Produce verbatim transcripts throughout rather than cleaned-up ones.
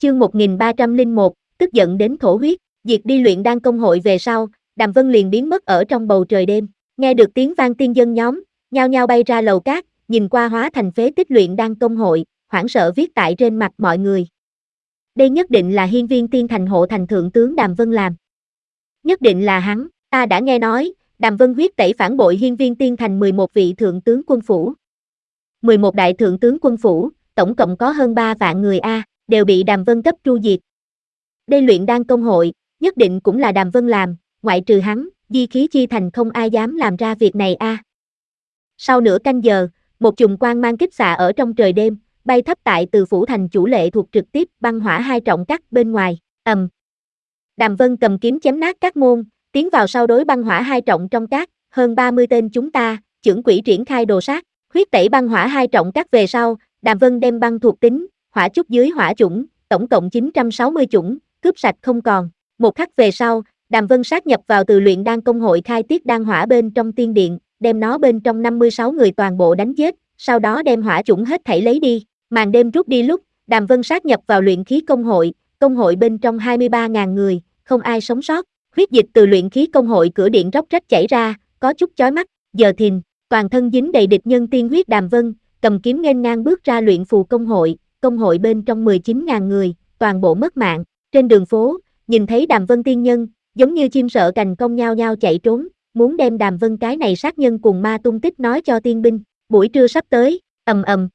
Chương một nghìn ba trăm lẻ một, tức giận đến thổ huyết, diệt đi luyện đan công hội về sau, Đàm Vân liền biến mất ở trong bầu trời đêm. Nghe được tiếng vang tiên dân nhóm, nhao nhao bay ra lầu cát, nhìn qua hóa thành phế tích luyện đan công hội, hoảng sợ viết tại trên mặt mọi người. Đây nhất định là hiên viên tiên thành hộ thành thượng tướng Đàm Vân làm. Nhất định là hắn, ta đã nghe nói, Đàm Vân huyết tẩy phản bội hiên viên tiên thành mười một vị thượng tướng quân phủ. mười một đại thượng tướng quân phủ, tổng cộng có hơn ba vạn người A, đều bị Đàm Vân cấp tru diệt. Đây luyện đan công hội, nhất định cũng là Đàm Vân làm, ngoại trừ hắn, di khí chi thành không ai dám làm ra việc này A. Sau nửa canh giờ, một chùm quang mang kích xạ ở trong trời đêm, bay thấp tại từ phủ thành chủ lệ thuộc trực tiếp băng hỏa hai trọng cắt bên ngoài, ầm. Đàm Vân cầm kiếm chém nát các môn, tiến vào sau đối băng hỏa hai trọng trong cát, hơn ba mươi tên chúng ta, chưởng quỷ triển khai đồ sát, huyết tẩy băng hỏa hai trọng cát về sau, Đàm Vân đem băng thuộc tính, hỏa chút dưới hỏa chủng, tổng cộng chín trăm sáu mươi chủng, cướp sạch không còn. Một khắc về sau, Đàm Vân sát nhập vào từ luyện đan công hội khai tiết đan hỏa bên trong tiên điện, đem nó bên trong năm mươi sáu người toàn bộ đánh chết, sau đó đem hỏa chủng hết thảy lấy đi. Màn đêm rút đi lúc, Đàm Vân sát nhập vào luyện khí công hội, công hội bên trong hai mươi ba nghìn người, không ai sống sót. Huyết dịch từ luyện khí công hội cửa điện róc rách chảy ra, có chút chói mắt. Giờ thìn, toàn thân dính đầy địch nhân tiên huyết Đàm Vân, cầm kiếm nghênh ngang bước ra luyện phù công hội, công hội bên trong mười chín nghìn người, toàn bộ mất mạng. Trên đường phố, nhìn thấy Đàm Vân tiên nhân, giống như chim sợ cành cong nhao nhao chạy trốn, muốn đem Đàm Vân cái này sát nhân cùng ma tung tích nói cho tiên binh. Buổi trưa sắp tới, ầm ầm.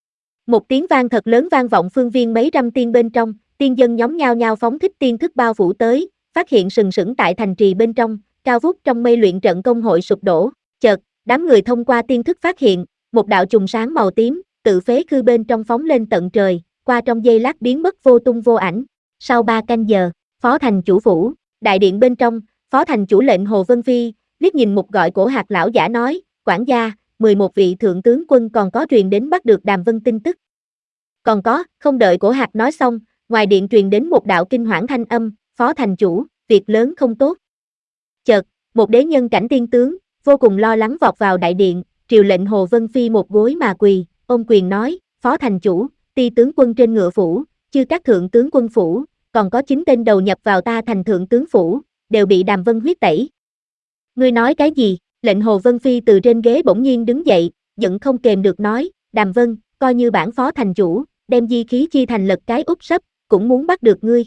Một tiếng vang thật lớn vang vọng phương viên mấy trăm tiên bên trong, tiên dân nhóm nhao nhao phóng thích tiên thức bao phủ tới, phát hiện sừng sững tại thành trì bên trong, cao vút trong mây luyện trận công hội sụp đổ. Chợt, đám người thông qua tiên thức phát hiện, một đạo chùm sáng màu tím, tự phế khư bên trong phóng lên tận trời, qua trong giây lát biến mất vô tung vô ảnh. Sau ba canh giờ, phó thành chủ phủ, đại điện bên trong, phó thành chủ lệnh Hồ Vân Phi, liếc nhìn một gọi cổ hạt lão giả nói, quản gia, mười một vị thượng tướng quân còn có truyền đến bắt được Đàm Vân tin tức. Còn có, không đợi cổ hạt nói xong, ngoài điện truyền đến một đạo kinh hoảng thanh âm, phó thành chủ, việc lớn không tốt. Chợt, một đế nhân cảnh tiên tướng, vô cùng lo lắng vọt vào đại điện, triều lệnh Hồ Vân Phi một gối mà quỳ, ôm quyền nói, phó thành chủ, ti tướng quân trên ngựa phủ, chư các thượng tướng quân phủ, còn có chín tên đầu nhập vào ta thành thượng tướng phủ, đều bị Đàm Vân huyết tẩy. Ngươi nói cái gì? Lệnh Hồ Vân Phi từ trên ghế bỗng nhiên đứng dậy, giận không kềm được nói, Đàm Vân, coi như bản phó thành chủ, đem di khí chi thành lật cái úp sấp, cũng muốn bắt được ngươi.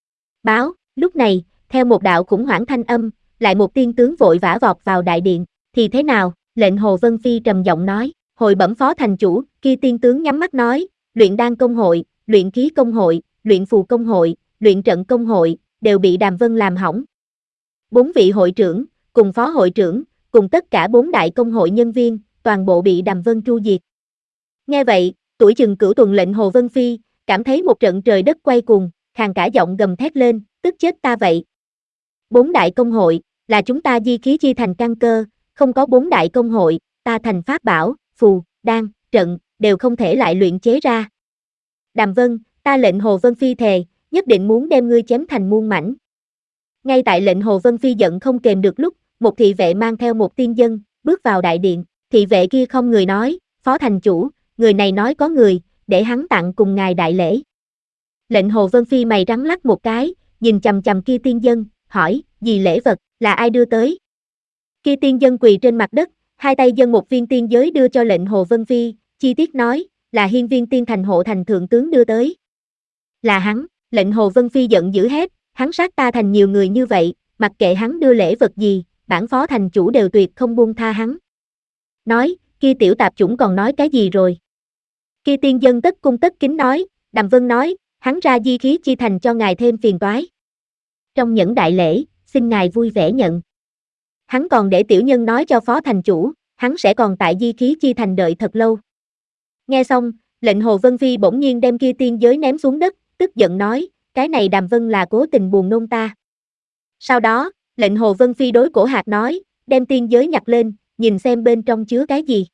Báo, lúc này, theo một đạo khủng hoảng thanh âm, lại một tiên tướng vội vã vọt vào đại điện, thì thế nào? Lệnh Hồ Vân Phi trầm giọng nói, hồi bẩm phó thành chủ, kia tiên tướng nhắm mắt nói, luyện đan công hội, luyện khí công hội, luyện phù công hội, luyện trận công hội, đều bị Đàm Vân làm hỏng. Bốn vị hội trưởng, cùng phó hội trưởng, cùng tất cả bốn đại công hội nhân viên, toàn bộ bị Đàm Vân tru diệt. Nghe vậy, tuổi chừng cửu tuần lệnh Hồ Vân Phi, cảm thấy một trận trời đất quay cuồng, khàn cả giọng gầm thét lên, tức chết ta vậy. Bốn đại công hội, là chúng ta di khí chi thành căn cơ, không có bốn đại công hội, ta thành pháp bảo, phù, đan, trận, đều không thể lại luyện chế ra. Đàm Vân, ta lệnh Hồ Vân Phi thề, nhất định muốn đem ngươi chém thành muôn mảnh. Ngay tại lệnh Hồ Vân Phi giận không kềm được lúc, một thị vệ mang theo một tiên dân, bước vào đại điện, thị vệ kia không người nói, phó thành chủ, người này nói có người, để hắn tặng cùng ngài đại lễ. Lệnh Hồ Vân Phi mày rắn lắc một cái, nhìn chằm chằm kia tiên dân, hỏi, gì lễ vật, là ai đưa tới? Kia tiên dân quỳ trên mặt đất, hai tay dâng một viên tiên giới đưa cho lệnh Hồ Vân Phi, chi tiết nói, là hiên viên tiên thành hộ thành thượng tướng đưa tới. Là hắn, lệnh Hồ Vân Phi giận dữ hét, hắn sát ta thành nhiều người như vậy, mặc kệ hắn đưa lễ vật gì, bản phó thành chủ đều tuyệt không buông tha hắn. Nói, kia tiểu tạp chủng còn nói cái gì rồi? Kia tiên dân tất cung tất kính nói, Đàm Vân nói, hắn ra di khí chi thành cho ngài thêm phiền toái. Trong những đại lễ, xin ngài vui vẻ nhận. Hắn còn để tiểu nhân nói cho phó thành chủ, hắn sẽ còn tại di khí chi thành đợi thật lâu. Nghe xong, lệnh Hồ Vân Phi bỗng nhiên đem kia tiên giới ném xuống đất, tức giận nói, cái này Đàm Vân là cố tình buồn nôn ta. Sau đó, lệnh Hồ Vân Phi đối cổ hạt nói, đem tiên giới nhặt lên, nhìn xem bên trong chứa cái gì.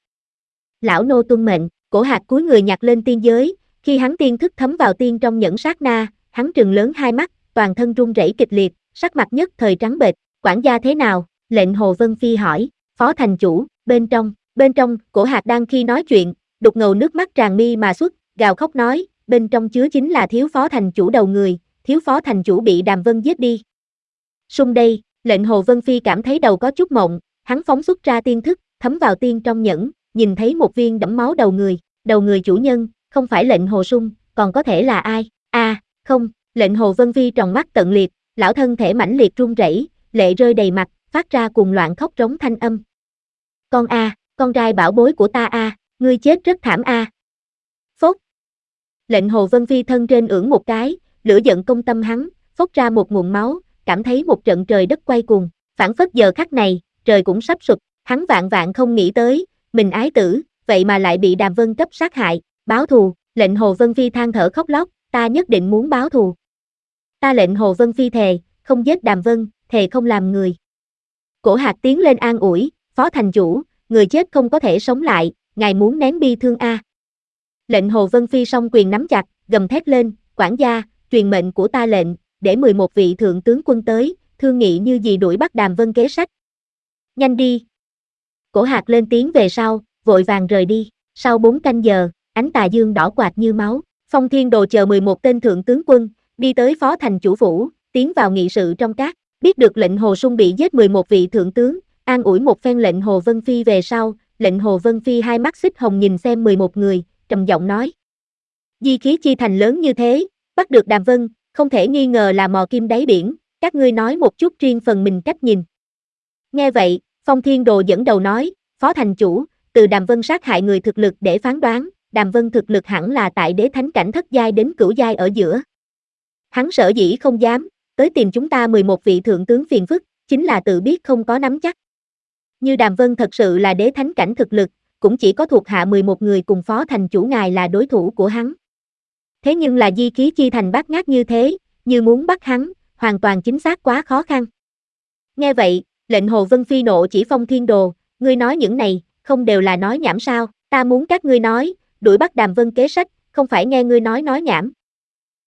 Lão nô tuân mệnh, cổ hạt cúi người nhặt lên tiên giới, khi hắn tiên thức thấm vào tiên trong nhẫn sát na, hắn trừng lớn hai mắt, toàn thân run rẩy kịch liệt, sắc mặt nhất thời trắng bệch, quản gia thế nào? Lệnh Hồ Vân Phi hỏi, phó thành chủ, bên trong, bên trong, cổ hạt đang khi nói chuyện, đục ngầu nước mắt tràn mi mà xuất, gào khóc nói, bên trong chứa chính là thiếu phó thành chủ đầu người, thiếu phó thành chủ bị Đàm Vân giết đi. Sung đây, lệnh Hồ Vân Phi cảm thấy đầu có chút mộng, hắn phóng xuất ra tiên thức, thấm vào tiên trong nhẫn, nhìn thấy một viên đẫm máu đầu người, đầu người chủ nhân, không phải lệnh Hồ Sung, còn có thể là ai? A, à, không, lệnh Hồ Vân Phi tròn mắt tận liệt, lão thân thể mãnh liệt run rẩy, lệ rơi đầy mặt, phát ra cuồng loạn khóc rống thanh âm. Con a, à, con trai bảo bối của ta a, à, ngươi chết rất thảm a. À. Phốt. Lệnh Hồ Vân Phi thân trên ưỡn một cái, lửa giận công tâm hắn, phốt ra một nguồn máu, cảm thấy một trận trời đất quay cuồng, phảng phất giờ khắc này, trời cũng sắp sụp, hắn vạn vạn không nghĩ tới, mình ái tử, vậy mà lại bị Đàm Vân cấp sát hại, báo thù, lệnh Hồ Vân Phi than thở khóc lóc, ta nhất định muốn báo thù. Ta lệnh Hồ Vân Phi thề, không giết Đàm Vân, thề không làm người. Cổ Hạc tiến lên an ủi, phó thành chủ, người chết không có thể sống lại, ngài muốn nén bi thương a. Lệnh Hồ Vân Phi song quyền nắm chặt, gầm thét lên, quản gia, truyền mệnh của ta lệnh, để mười một vị thượng tướng quân tới, thương nghị như gì đuổi bắt Đàm Vân kế sách. Nhanh đi. Cổ Hạc lên tiếng về sau, vội vàng rời đi, sau bốn canh giờ, ánh tà dương đỏ quạt như máu, Phong Thiên Đồ chờ mười một tên thượng tướng quân, đi tới phó thành chủ phủ, tiến vào nghị sự trong các, biết được lệnh Hồ Sung bị giết mười một vị thượng tướng, an ủi một phen lệnh Hồ Vân Phi về sau, lệnh Hồ Vân Phi hai mắt xích hồng nhìn xem mười một người, trầm giọng nói. Di khí chi thành lớn như thế, bắt được Đàm Vân, không thể nghi ngờ là mò kim đáy biển, các ngươi nói một chút riêng phần mình cách nhìn. Nghe vậy, Phong Thiên Đồ dẫn đầu nói, phó thành chủ, từ Đàm Vân sát hại người thực lực để phán đoán, Đàm Vân thực lực hẳn là tại đế thánh cảnh thất giai đến cửu giai ở giữa. Hắn sở dĩ không dám, tới tìm chúng ta mười một vị thượng tướng phiền phức, chính là tự biết không có nắm chắc. Như Đàm Vân thật sự là đế thánh cảnh thực lực, cũng chỉ có thuộc hạ mười một người cùng phó thành chủ ngài là đối thủ của hắn. Thế nhưng là di khí chi thành bát ngát như thế, như muốn bắt hắn, hoàn toàn chính xác quá khó khăn. Nghe vậy, lệnh Hồ Vân Phi nộ chỉ Phong Thiên Đồ, ngươi nói những này, không đều là nói nhảm sao, ta muốn các ngươi nói, đuổi bắt Đàm Vân kế sách, không phải nghe ngươi nói nói nhảm.